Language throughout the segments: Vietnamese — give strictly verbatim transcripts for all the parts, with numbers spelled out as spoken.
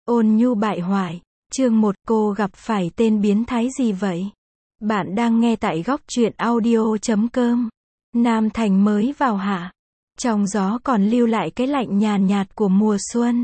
Ôn nhu bại hoại. Chương một, cô gặp phải tên biến thái gì vậy? Bạn đang nghe tại góc truyện audio chấm com. Nam Thành mới vào hạ. Trong gió còn lưu lại cái lạnh nhàn nhạt của mùa xuân.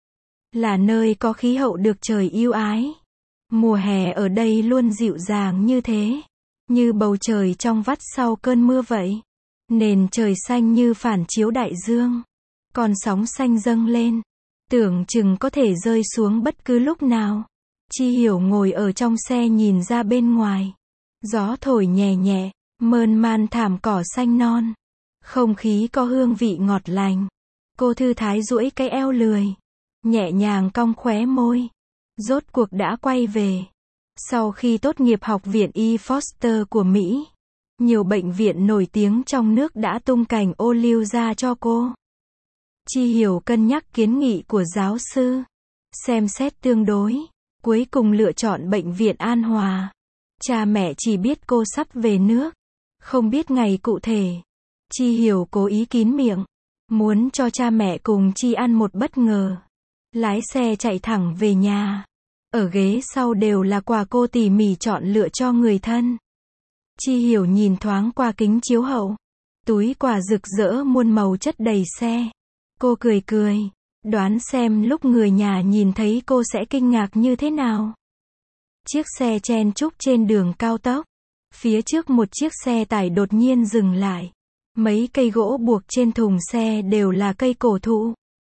Là nơi có khí hậu được trời yêu ái. Mùa hè ở đây luôn dịu dàng như thế. Như bầu trời trong vắt sau cơn mưa vậy. Nền trời xanh như phản chiếu đại dương. Con sóng xanh dâng lên. Tưởng chừng có thể rơi xuống bất cứ lúc nào. Chi Hiểu ngồi ở trong xe nhìn ra bên ngoài. Gió thổi nhẹ nhẹ, mơn man thảm cỏ xanh non. Không khí có hương vị ngọt lành. Cô thư thái duỗi cái eo lười. Nhẹ nhàng cong khóe môi. Rốt cuộc đã quay về. Sau khi tốt nghiệp học viện Y Foster của Mỹ, nhiều bệnh viện nổi tiếng trong nước đã tung cành ô liu ra cho cô. Chi Hiểu cân nhắc kiến nghị của giáo sư. Xem xét tương đối. Cuối cùng lựa chọn bệnh viện An Hòa. Cha mẹ chỉ biết cô sắp về nước. Không biết ngày cụ thể. Chi Hiểu cố ý kín miệng. Muốn cho cha mẹ cùng Chi ăn một bất ngờ. Lái xe chạy thẳng về nhà. Ở ghế sau đều là quà cô tỉ mỉ chọn lựa cho người thân. Chi Hiểu nhìn thoáng qua kính chiếu hậu. Túi quà rực rỡ muôn màu chất đầy xe. Cô cười cười. Đoán xem lúc người nhà nhìn thấy cô sẽ kinh ngạc như thế nào. Chiếc xe chen chúc trên đường cao tốc. Phía trước một chiếc xe tải đột nhiên dừng lại. Mấy cây gỗ buộc trên thùng xe đều là cây cổ thụ.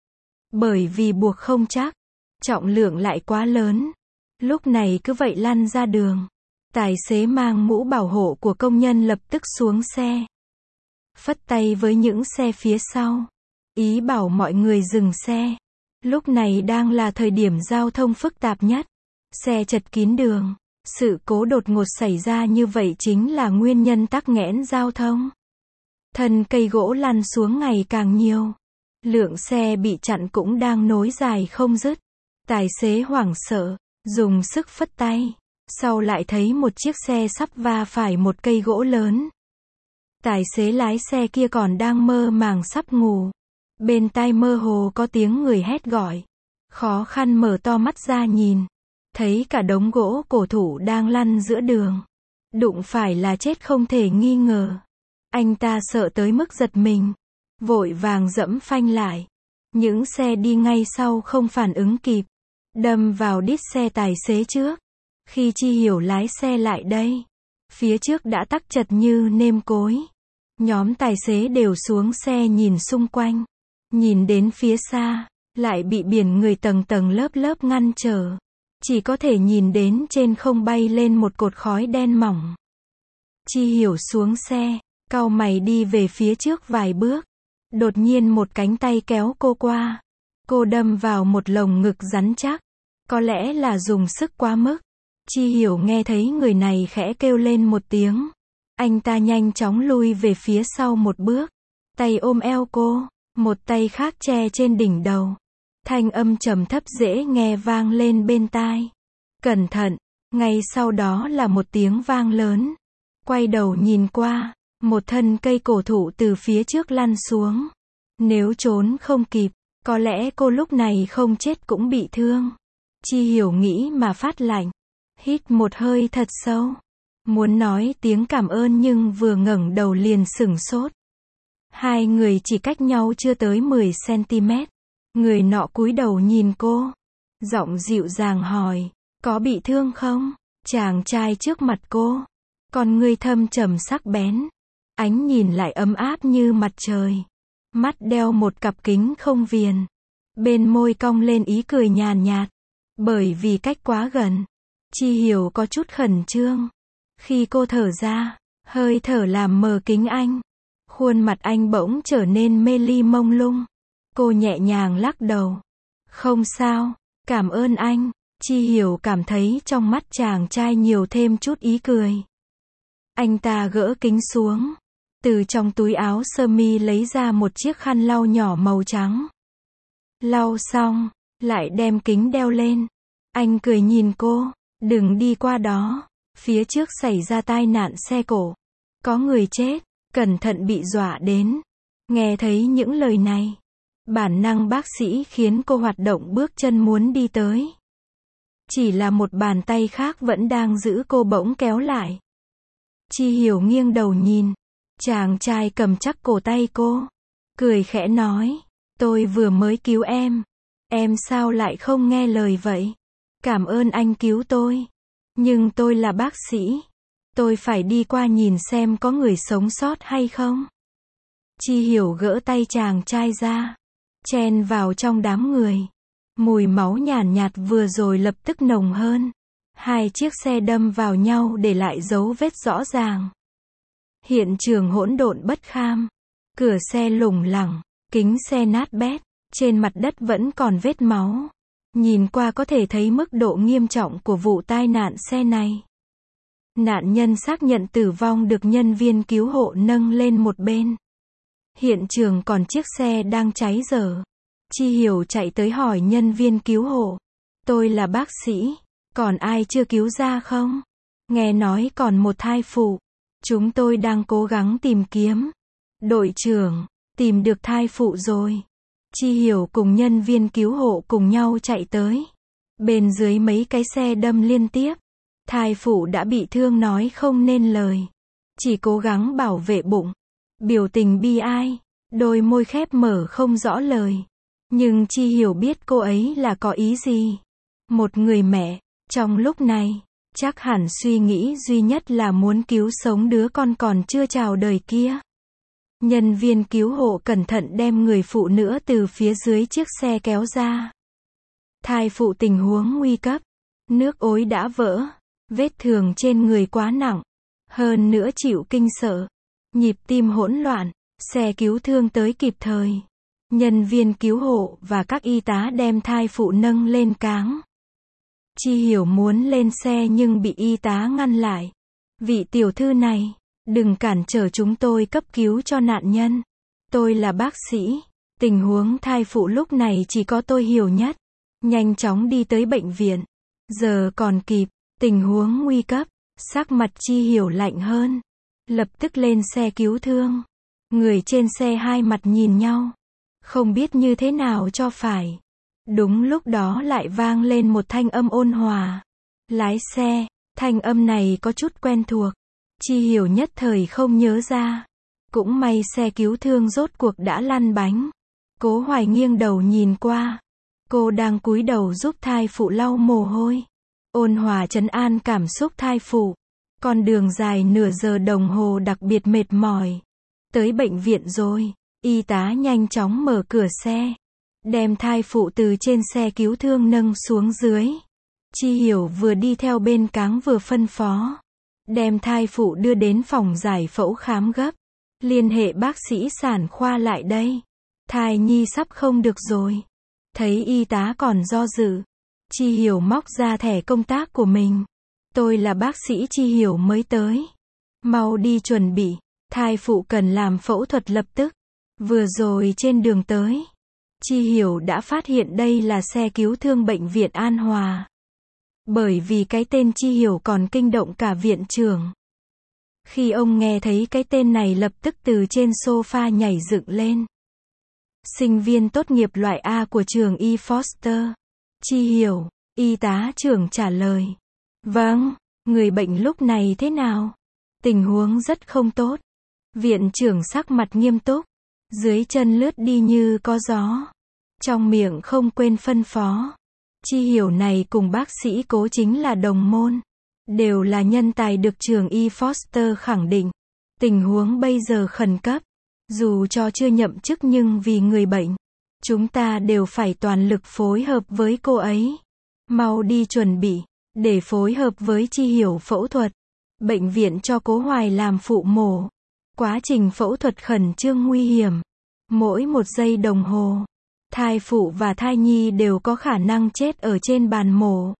Bởi vì buộc không chắc, trọng lượng lại quá lớn. Lúc này cứ vậy lăn ra đường. Tài xế mang mũ bảo hộ của công nhân lập tức xuống xe. Phất tay với những xe phía sau. Ý bảo mọi người dừng xe. Lúc này đang là thời điểm giao thông phức tạp nhất. Xe chật kín đường. Sự cố đột ngột xảy ra như vậy chính là nguyên nhân tắc nghẽn giao thông. Thân cây gỗ lăn xuống ngày càng nhiều. Lượng xe bị chặn cũng đang nối dài không dứt. Tài xế hoảng sợ, dùng sức phất tay. Sau lại thấy một chiếc xe sắp va phải một cây gỗ lớn. Tài xế lái xe kia còn đang mơ màng sắp ngủ. Bên tai mơ hồ có tiếng người hét gọi. Khó khăn mở to mắt ra nhìn. Thấy cả đống gỗ cổ thụ đang lăn giữa đường. Đụng phải là chết không thể nghi ngờ. Anh ta sợ tới mức giật mình. Vội vàng dẫm phanh lại. Những xe đi ngay sau không phản ứng kịp. Đâm vào đít xe tài xế trước. Khi Chi Hiểu lái xe lại đây. Phía trước đã tắc chật như nêm cối. Nhóm tài xế đều xuống xe nhìn xung quanh. Nhìn đến phía xa, lại bị biển người tầng tầng lớp lớp ngăn trở. Chỉ có thể nhìn đến trên không bay lên một cột khói đen mỏng. Chi Hiểu xuống xe, cau mày đi về phía trước vài bước. Đột nhiên một cánh tay kéo cô qua. Cô đâm vào một lồng ngực rắn chắc. Có lẽ là dùng sức quá mức. Chi Hiểu nghe thấy người này khẽ kêu lên một tiếng. Anh ta nhanh chóng lui về phía sau một bước. Tay ôm eo cô. Một tay khác che trên đỉnh đầu. Thanh âm trầm thấp dễ nghe vang lên bên tai. Cẩn thận. Ngay sau đó là một tiếng vang lớn. Quay đầu nhìn qua. Một thân cây cổ thụ từ phía trước lăn xuống. Nếu trốn không kịp, có lẽ cô lúc này không chết cũng bị thương. Chi Hiểu nghĩ mà phát lạnh. Hít một hơi thật sâu. Muốn nói tiếng cảm ơn nhưng vừa ngẩng đầu liền sửng sốt. Hai người chỉ cách nhau chưa tới mười xăng-ti-mét. Người nọ cúi đầu nhìn cô. Giọng dịu dàng hỏi. Có bị thương không? Chàng trai trước mặt cô. Con ngươi thâm trầm sắc bén. Ánh nhìn lại ấm áp như mặt trời. Mắt đeo một cặp kính không viền. Bên môi cong lên ý cười nhàn nhạt. Bởi vì cách quá gần. Chi Hiểu có chút khẩn trương. Khi cô thở ra, hơi thở làm mờ kính anh. Khuôn mặt anh bỗng trở nên mê ly mông lung. Cô nhẹ nhàng lắc đầu. Không sao, cảm ơn anh. Chi Hiểu cảm thấy trong mắt chàng trai nhiều thêm chút ý cười. Anh ta gỡ kính xuống. Từ trong túi áo sơ mi lấy ra một chiếc khăn lau nhỏ màu trắng. Lau xong, lại đem kính đeo lên. Anh cười nhìn cô. Đừng đi qua đó. Phía trước xảy ra tai nạn xe cộ. Có người chết. Cẩn thận bị dọa đến. Nghe thấy những lời này. Bản năng bác sĩ khiến cô hoạt động bước chân muốn đi tới. Chỉ là một bàn tay khác vẫn đang giữ cô bỗng kéo lại. Chi Hiểu nghiêng đầu nhìn. Chàng trai cầm chắc cổ tay cô. Cười khẽ nói. Tôi vừa mới cứu em. Em sao lại không nghe lời vậy? Cảm ơn anh cứu tôi. Nhưng tôi là bác sĩ. Tôi phải đi qua nhìn xem có người sống sót hay không. Chi Hiểu gỡ tay chàng trai ra. Chen vào trong đám người. Mùi máu nhàn nhạt vừa rồi lập tức nồng hơn. Hai chiếc xe đâm vào nhau để lại dấu vết rõ ràng. Hiện trường hỗn độn bất kham. Cửa xe lủng lẳng, kính xe nát bét, trên mặt đất vẫn còn vết máu. Nhìn qua có thể thấy mức độ nghiêm trọng của vụ tai nạn xe này. Nạn nhân xác nhận tử vong được nhân viên cứu hộ nâng lên một bên. Hiện trường còn chiếc xe đang cháy dở. Chi Hiểu chạy tới hỏi nhân viên cứu hộ. Tôi là bác sĩ, còn ai chưa cứu ra không? Nghe nói còn một thai phụ. Chúng tôi đang cố gắng tìm kiếm. Đội trưởng, tìm được thai phụ rồi. Chi Hiểu cùng nhân viên cứu hộ cùng nhau chạy tới. Bên dưới mấy cái xe đâm liên tiếp. Thai phụ đã bị thương nói không nên lời. Chỉ cố gắng bảo vệ bụng. Biểu tình bi ai. Đôi môi khép mở không rõ lời. Nhưng Chi Hiểu biết cô ấy là có ý gì. Một người mẹ, trong lúc này, chắc hẳn suy nghĩ duy nhất là muốn cứu sống đứa con còn chưa chào đời kia. Nhân viên cứu hộ cẩn thận đem người phụ nữ từ phía dưới chiếc xe kéo ra. Thai phụ tình huống nguy cấp. Nước ối đã vỡ. Vết thương trên người quá nặng. Hơn nữa chịu kinh sợ. Nhịp tim hỗn loạn. Xe cứu thương tới kịp thời. Nhân viên cứu hộ và các y tá đem thai phụ nâng lên cáng. Chi Hiểu muốn lên xe nhưng bị y tá ngăn lại. Vị tiểu thư này, đừng cản trở chúng tôi cấp cứu cho nạn nhân. Tôi là bác sĩ. Tình huống thai phụ lúc này chỉ có tôi hiểu nhất. Nhanh chóng đi tới bệnh viện. Giờ còn kịp, tình huống nguy cấp. Sắc mặt Chi Hiểu lạnh hơn. Lập tức lên xe cứu thương. Người trên xe hai mặt nhìn nhau. Không biết như thế nào cho phải. Đúng lúc đó lại vang lên một thanh âm ôn hòa. Lái xe, thanh âm này có chút quen thuộc. Chi Hiểu nhất thời không nhớ ra. Cũng may xe cứu thương rốt cuộc đã lăn bánh. Cố Hoài nghiêng đầu nhìn qua. Cô đang cúi đầu giúp thai phụ lau mồ hôi. Ôn hòa trấn an cảm xúc thai phụ. Con đường dài nửa giờ đồng hồ đặc biệt mệt mỏi. Tới bệnh viện rồi. Y tá nhanh chóng mở cửa xe. Đem thai phụ từ trên xe cứu thương nâng xuống dưới. Chi Hiểu vừa đi theo bên cáng vừa phân phó. Đem thai phụ đưa đến phòng giải phẫu khám gấp. Liên hệ bác sĩ sản khoa lại đây. Thai nhi sắp không được rồi. Thấy y tá còn do dự. Chi Hiểu móc ra thẻ công tác của mình. Tôi là bác sĩ Chi Hiểu mới tới. Mau đi chuẩn bị. Thai phụ cần làm phẫu thuật lập tức. Vừa rồi trên đường tới. Chi Hiểu đã phát hiện đây là xe cứu thương bệnh viện An Hòa. Bởi vì cái tên Chi Hiểu còn kinh động cả viện trưởng. Khi ông nghe thấy cái tên này lập tức từ trên sofa nhảy dựng lên. Sinh viên tốt nghiệp loại A của trường Y Foster. Chi Hiểu, y tá trưởng trả lời. Vâng, người bệnh lúc này thế nào? Tình huống rất không tốt. Viện trưởng sắc mặt nghiêm túc. Dưới chân lướt đi như có gió. Trong miệng không quên phân phó. Chi Hiểu này cùng bác sĩ Cố chính là đồng môn. Đều là nhân tài được trường Y Foster khẳng định. Tình huống bây giờ khẩn cấp. Dù cho chưa nhậm chức nhưng vì người bệnh. Chúng ta đều phải toàn lực phối hợp với cô ấy. Mau đi chuẩn bị. Để phối hợp với Chi Hiểu phẫu thuật. Bệnh viện cho Cố Hoài làm phụ mổ. Quá trình phẫu thuật khẩn trương nguy hiểm. Mỗi một giây đồng hồ. Thai phụ và thai nhi đều có khả năng chết ở trên bàn mổ.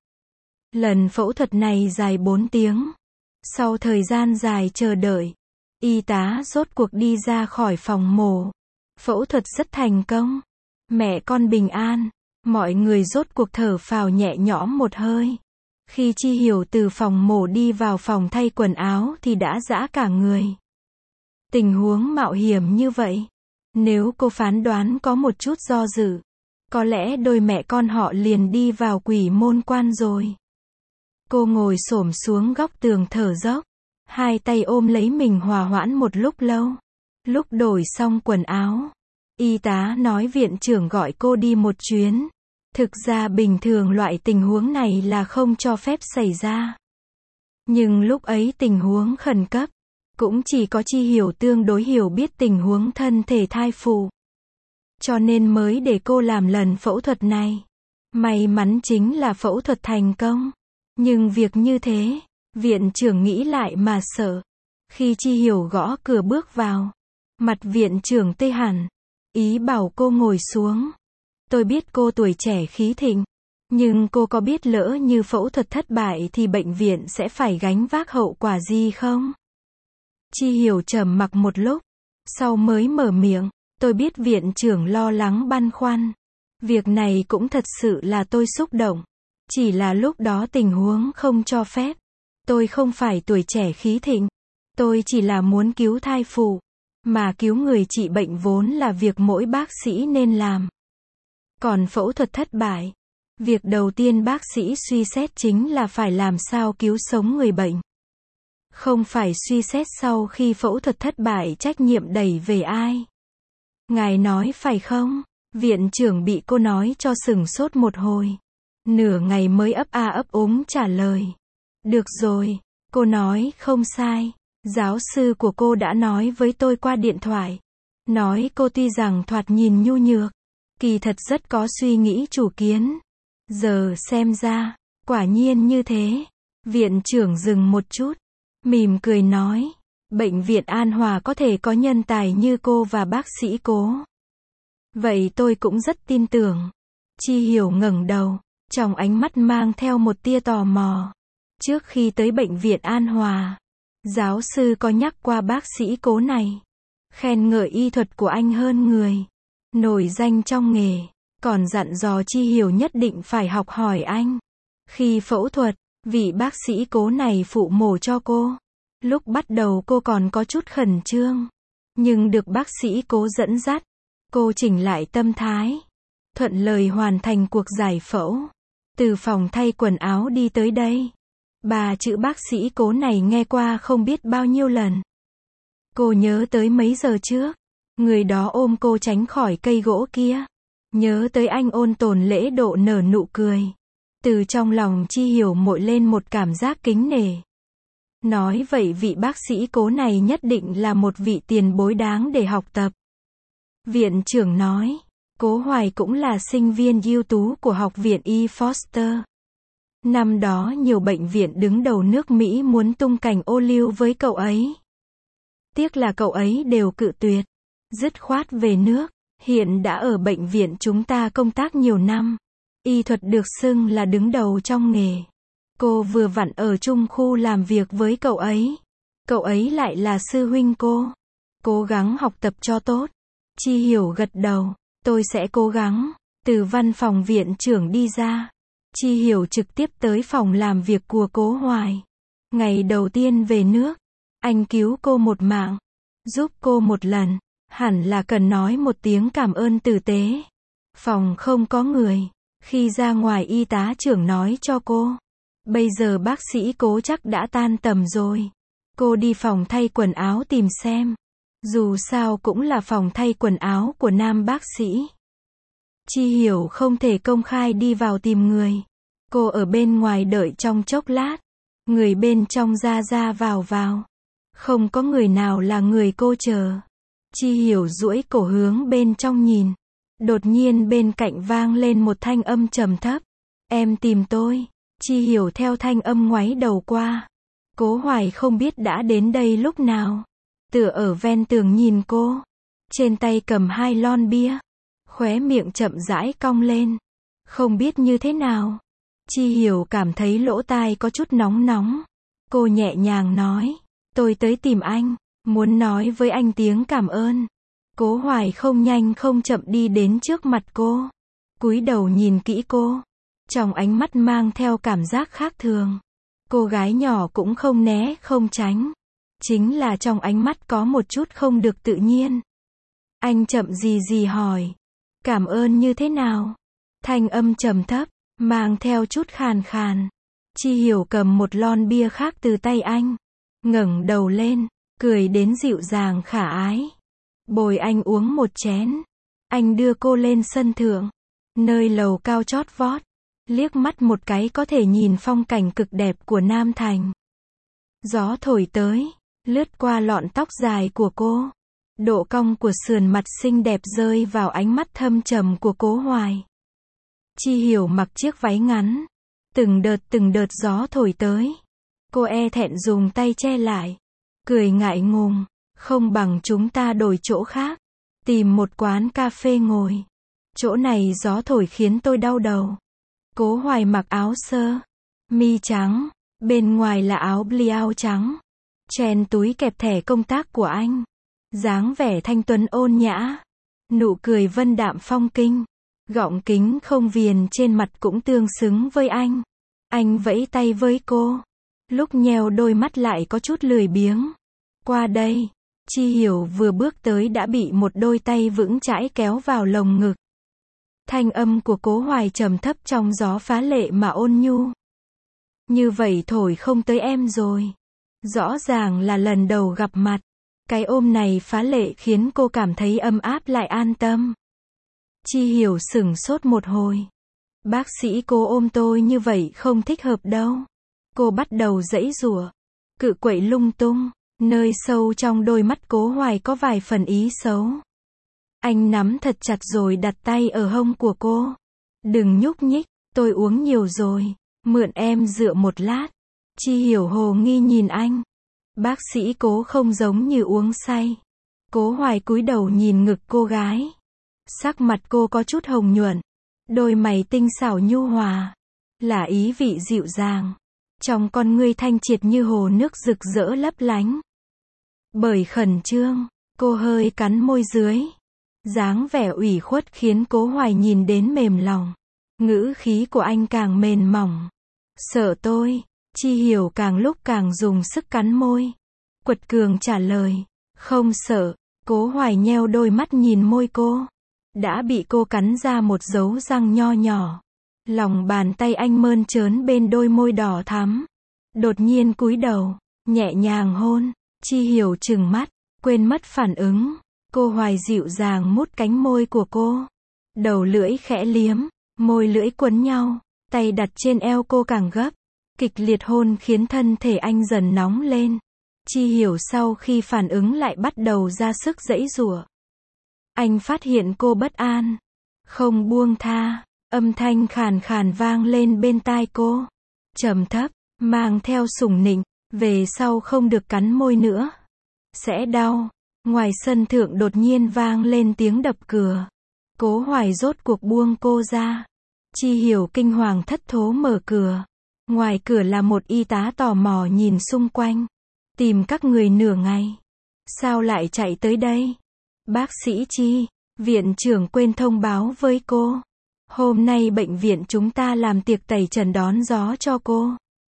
Lần phẫu thuật này dài bốn tiếng. Sau thời gian dài chờ đợi, y tá rốt cuộc đi ra khỏi phòng mổ. Phẫu thuật rất thành công. Mẹ con bình an. Mọi người rốt cuộc thở phào nhẹ nhõm một hơi. Khi Chi Hiểu từ phòng mổ đi vào phòng thay quần áo thì đã rã cả người. Tình huống mạo hiểm như vậy. Nếu cô phán đoán có một chút do dự, có lẽ đôi mẹ con họ liền đi vào quỷ môn quan rồi. Cô ngồi xổm xuống góc tường thở dốc, hai tay ôm lấy mình hòa hoãn một lúc lâu. Lúc đổi xong quần áo, y tá nói viện trưởng gọi cô đi một chuyến. Thực ra bình thường loại tình huống này là không cho phép xảy ra. Nhưng lúc ấy tình huống khẩn cấp, cũng chỉ có Chi Hiểu tương đối hiểu biết tình huống thân thể thai phụ. Cho nên mới để cô làm lần phẫu thuật này. May mắn chính là phẫu thuật thành công. Nhưng việc như thế, viện trưởng nghĩ lại mà sợ. Khi Chi Hiểu gõ cửa bước vào, mặt viện trưởng tê hẳn, ý bảo cô ngồi xuống. Tôi biết cô tuổi trẻ khí thịnh, nhưng cô có biết lỡ như phẫu thuật thất bại thì bệnh viện sẽ phải gánh vác hậu quả gì không? Chi Hiểu trầm mặc một lúc, sau mới mở miệng, tôi biết viện trưởng lo lắng băn khoăn. Việc này cũng thật sự là tôi xúc động. Chỉ là lúc đó tình huống không cho phép. Tôi không phải tuổi trẻ khí thịnh. Tôi chỉ là muốn cứu thai phụ. Mà cứu người trị bệnh vốn là việc mỗi bác sĩ nên làm. Còn phẫu thuật thất bại, việc đầu tiên bác sĩ suy xét chính là phải làm sao cứu sống người bệnh. Không phải suy xét sau khi phẫu thuật thất bại trách nhiệm đẩy về ai. Ngài nói phải không? Viện trưởng bị cô nói cho sửng sốt một hồi. Nửa ngày mới ấp a ấp úng trả lời. Được rồi, cô nói không sai. Giáo sư của cô đã nói với tôi qua điện thoại. Nói cô tuy rằng thoạt nhìn nhu nhược, kỳ thật rất có suy nghĩ chủ kiến. Giờ xem ra, quả nhiên như thế. Viện trưởng dừng một chút, mỉm cười nói. Bệnh viện An Hòa có thể có nhân tài như cô và bác sĩ Cố. Vậy tôi cũng rất tin tưởng. Chi Hiểu ngẩng đầu, trong ánh mắt mang theo một tia tò mò. Trước khi tới bệnh viện An Hòa, giáo sư có nhắc qua bác sĩ Cố này. Khen ngợi y thuật của anh hơn người. Nổi danh trong nghề. Còn dặn dò Chi Hiểu nhất định phải học hỏi anh. Khi phẫu thuật, vị bác sĩ Cố này phụ mổ cho cô. Lúc bắt đầu cô còn có chút khẩn trương. Nhưng được bác sĩ Cố dẫn dắt. Cô chỉnh lại tâm thái. Thuận lời hoàn thành cuộc giải phẫu. Từ phòng thay quần áo đi tới đây. Ba chữ bác sĩ Cố này nghe qua không biết bao nhiêu lần. Cô nhớ tới mấy giờ trước. Người đó ôm cô tránh khỏi cây gỗ kia. Nhớ tới anh ôn tồn lễ độ nở nụ cười. Từ trong lòng Chi Hiểu mội lên một cảm giác kính nể. Nói vậy vị bác sĩ Cố này nhất định là một vị tiền bối đáng để học tập. Viện trưởng nói, Cố Hoài cũng là sinh viên ưu tú của học viện Y Foster. Năm đó nhiều bệnh viện đứng đầu nước Mỹ muốn tung cành ô liu với cậu ấy. Tiếc là cậu ấy đều cự tuyệt, dứt khoát về nước, hiện đã ở bệnh viện chúng ta công tác nhiều năm. Y thuật được xưng là đứng đầu trong nghề. Cô vừa vặn ở chung khu làm việc với cậu ấy. Cậu ấy lại là sư huynh cô. Cố gắng học tập cho tốt. Chi Hiểu gật đầu. Tôi sẽ cố gắng. Từ văn phòng viện trưởng đi ra. Chi Hiểu trực tiếp tới phòng làm việc của Cố Hoài. Ngày đầu tiên về nước, anh cứu cô một mạng. Giúp cô một lần. Hẳn là cần nói một tiếng cảm ơn tử tế. Phòng không có người. Khi ra ngoài y tá trưởng nói cho cô. Bây giờ bác sĩ Cố chắc đã tan tầm rồi. Cô đi phòng thay quần áo tìm xem. Dù sao cũng là phòng thay quần áo của nam bác sĩ. Chi Hiểu không thể công khai đi vào tìm người. Cô ở bên ngoài đợi trong chốc lát. Người bên trong ra ra vào vào. Không có người nào là người cô chờ. Chi Hiểu duỗi cổ hướng bên trong nhìn. Đột nhiên bên cạnh vang lên một thanh âm trầm thấp. Em tìm tôi. Chi Hiểu theo thanh âm ngoáy đầu qua. Cố Hoài không biết đã đến đây lúc nào. Tựa ở ven tường nhìn cô. Trên tay cầm hai lon bia. Khóe miệng chậm rãi cong lên. Không biết như thế nào. Chi Hiểu cảm thấy lỗ tai có chút nóng nóng. Cô nhẹ nhàng nói. Tôi tới tìm anh. Muốn nói với anh tiếng cảm ơn. Cố Hoài không nhanh không chậm đi đến trước mặt cô. Cúi đầu nhìn kỹ cô. Trong ánh mắt mang theo cảm giác khác thường. Cô gái nhỏ cũng không né không tránh. Chính là trong ánh mắt có một chút không được tự nhiên. Anh chậm gì gì hỏi. Cảm ơn như thế nào? Thanh âm trầm thấp, mang theo chút khàn khàn. Chi Hiểu cầm một lon bia khác từ tay anh. Ngẩng đầu lên, cười đến dịu dàng khả ái. Bồi anh uống một chén. Anh đưa cô lên sân thượng, nơi lầu cao chót vót. Liếc mắt một cái có thể nhìn phong cảnh cực đẹp của Nam Thành. Gió thổi tới, lướt qua lọn tóc dài của cô. Độ cong của sườn mặt xinh đẹp rơi vào ánh mắt thâm trầm của Cố Hoài. Chi Hiểu mặc chiếc váy ngắn. Từng đợt từng đợt gió thổi tới. Cô e thẹn dùng tay che lại. Cười ngại ngùng. Không bằng chúng ta đổi chỗ khác. Tìm một quán cà phê ngồi. Chỗ này gió thổi khiến tôi đau đầu. Cố Hoài mặc áo sơ mi trắng. Bên ngoài là áo blouson trắng. Chen túi kẹp thẻ công tác của anh. Dáng vẻ thanh tuấn ôn nhã. Nụ cười vân đạm phong kinh. Gọng kính không viền trên mặt cũng tương xứng với anh. Anh vẫy tay với cô. Lúc nheo đôi mắt lại có chút lười biếng. Qua đây. Chi Hiểu vừa bước tới đã bị một đôi tay vững chãi kéo vào lồng ngực. Thanh âm của Cố Hoài trầm thấp trong gió phá lệ mà ôn nhu. Như vậy thổi không tới em rồi. Rõ ràng là lần đầu gặp mặt. Cái ôm này phá lệ khiến cô cảm thấy ấm áp lại an tâm. Chi Hiểu sửng sốt một hồi. Bác sĩ Cố ôm tôi như vậy không thích hợp đâu. Cô bắt đầu giãy giụa, cự quậy lung tung. Nơi sâu trong đôi mắt Cố Hoài có vài phần ý xấu. Anh nắm thật chặt rồi đặt tay ở hông của cô. Đừng nhúc nhích, tôi uống nhiều rồi. Mượn em dựa một lát. Chi Hiểu hồ nghi nhìn anh. Bác sĩ Cố không giống như uống say. Cố Hoài cúi đầu nhìn ngực cô gái. Sắc mặt cô có chút hồng nhuận. Đôi mày tinh xảo nhu hòa. Là ý vị dịu dàng. Trong con ngươi thanh triệt như hồ nước rực rỡ lấp lánh. Bởi khẩn trương, cô hơi cắn môi dưới. Dáng vẻ ủy khuất khiến Cố Hoài nhìn đến mềm lòng. Ngữ khí của anh càng mềm mỏng. Sợ tôi. Chi Hiểu càng lúc càng dùng sức cắn môi. Quật cường trả lời. Không sợ. Cố Hoài nheo đôi mắt nhìn môi cô. Đã bị cô cắn ra một dấu răng nho nhỏ. Lòng bàn tay anh mơn trớn bên đôi môi đỏ thắm. Đột nhiên cúi đầu, nhẹ nhàng hôn. Chi Hiểu trừng mắt, quên mất phản ứng. Cô Hoài dịu dàng mút cánh môi của cô. Đầu lưỡi khẽ liếm, môi lưỡi quấn nhau, tay đặt trên eo cô càng gấp. Kịch liệt hôn khiến thân thể anh dần nóng lên. Chi Hiểu sau khi phản ứng lại bắt đầu ra sức giãy giụa. Anh phát hiện cô bất an. Không buông tha. Âm thanh khàn khàn vang lên bên tai cô. Trầm thấp, mang theo sủng nịnh. Về sau không được cắn môi nữa. Sẽ đau. Ngoài sân thượng đột nhiên vang lên tiếng đập cửa. Cố Hoài rốt cuộc buông cô ra. Chi Hiểu kinh hoàng thất thố mở cửa. Ngoài cửa là một y tá tò mò nhìn xung quanh. Tìm các người nửa ngày. Sao lại chạy tới đây? Bác sĩ Chi, viện trưởng quên thông báo với cô. Hôm nay bệnh viện chúng ta làm tiệc tẩy trần đón gió cho cô.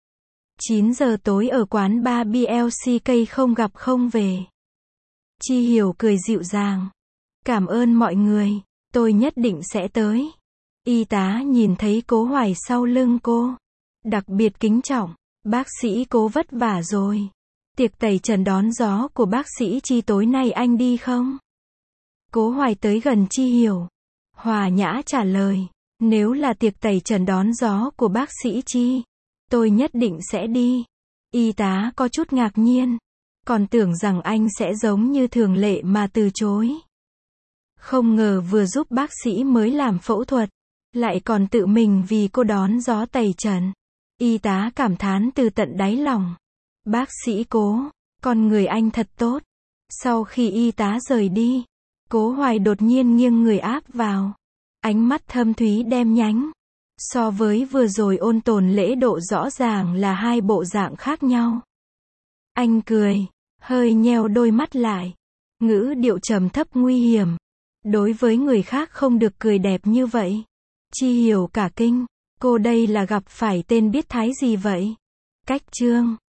chín giờ tối ở quán bar bê lờ xê ca không gặp không về. Chi Hiểu cười dịu dàng. Cảm ơn mọi người, tôi nhất định sẽ tới. Y tá nhìn thấy Cố Hoài sau lưng cô. Đặc biệt kính trọng. Bác sĩ Cố vất vả rồi. Tiệc tẩy trần đón gió của bác sĩ Chi tối nay anh đi không? Cố Hoài tới gần Chi Hiểu. Hòa nhã trả lời. Nếu là tiệc tẩy trần đón gió của bác sĩ Chi, tôi nhất định sẽ đi. Y tá có chút ngạc nhiên. Còn tưởng rằng anh sẽ giống như thường lệ mà từ chối. Không ngờ vừa giúp bác sĩ mới làm phẫu thuật. Lại còn tự mình vì cô đón gió tẩy trần. Y tá cảm thán từ tận đáy lòng. Bác sĩ Cố, con người anh thật tốt. Sau khi y tá rời đi, Cố Hoài đột nhiên nghiêng người áp vào. Ánh mắt thâm thúy đen nhánh. So với vừa rồi ôn tồn lễ độ rõ ràng là hai bộ dạng khác nhau. Anh cười, hơi nheo đôi mắt lại. Ngữ điệu trầm thấp nguy hiểm. Đối với người khác không được cười đẹp như vậy. Chi Hiểu cả kinh. Cô đây là gặp phải tên biết thái gì vậy? Cách chương.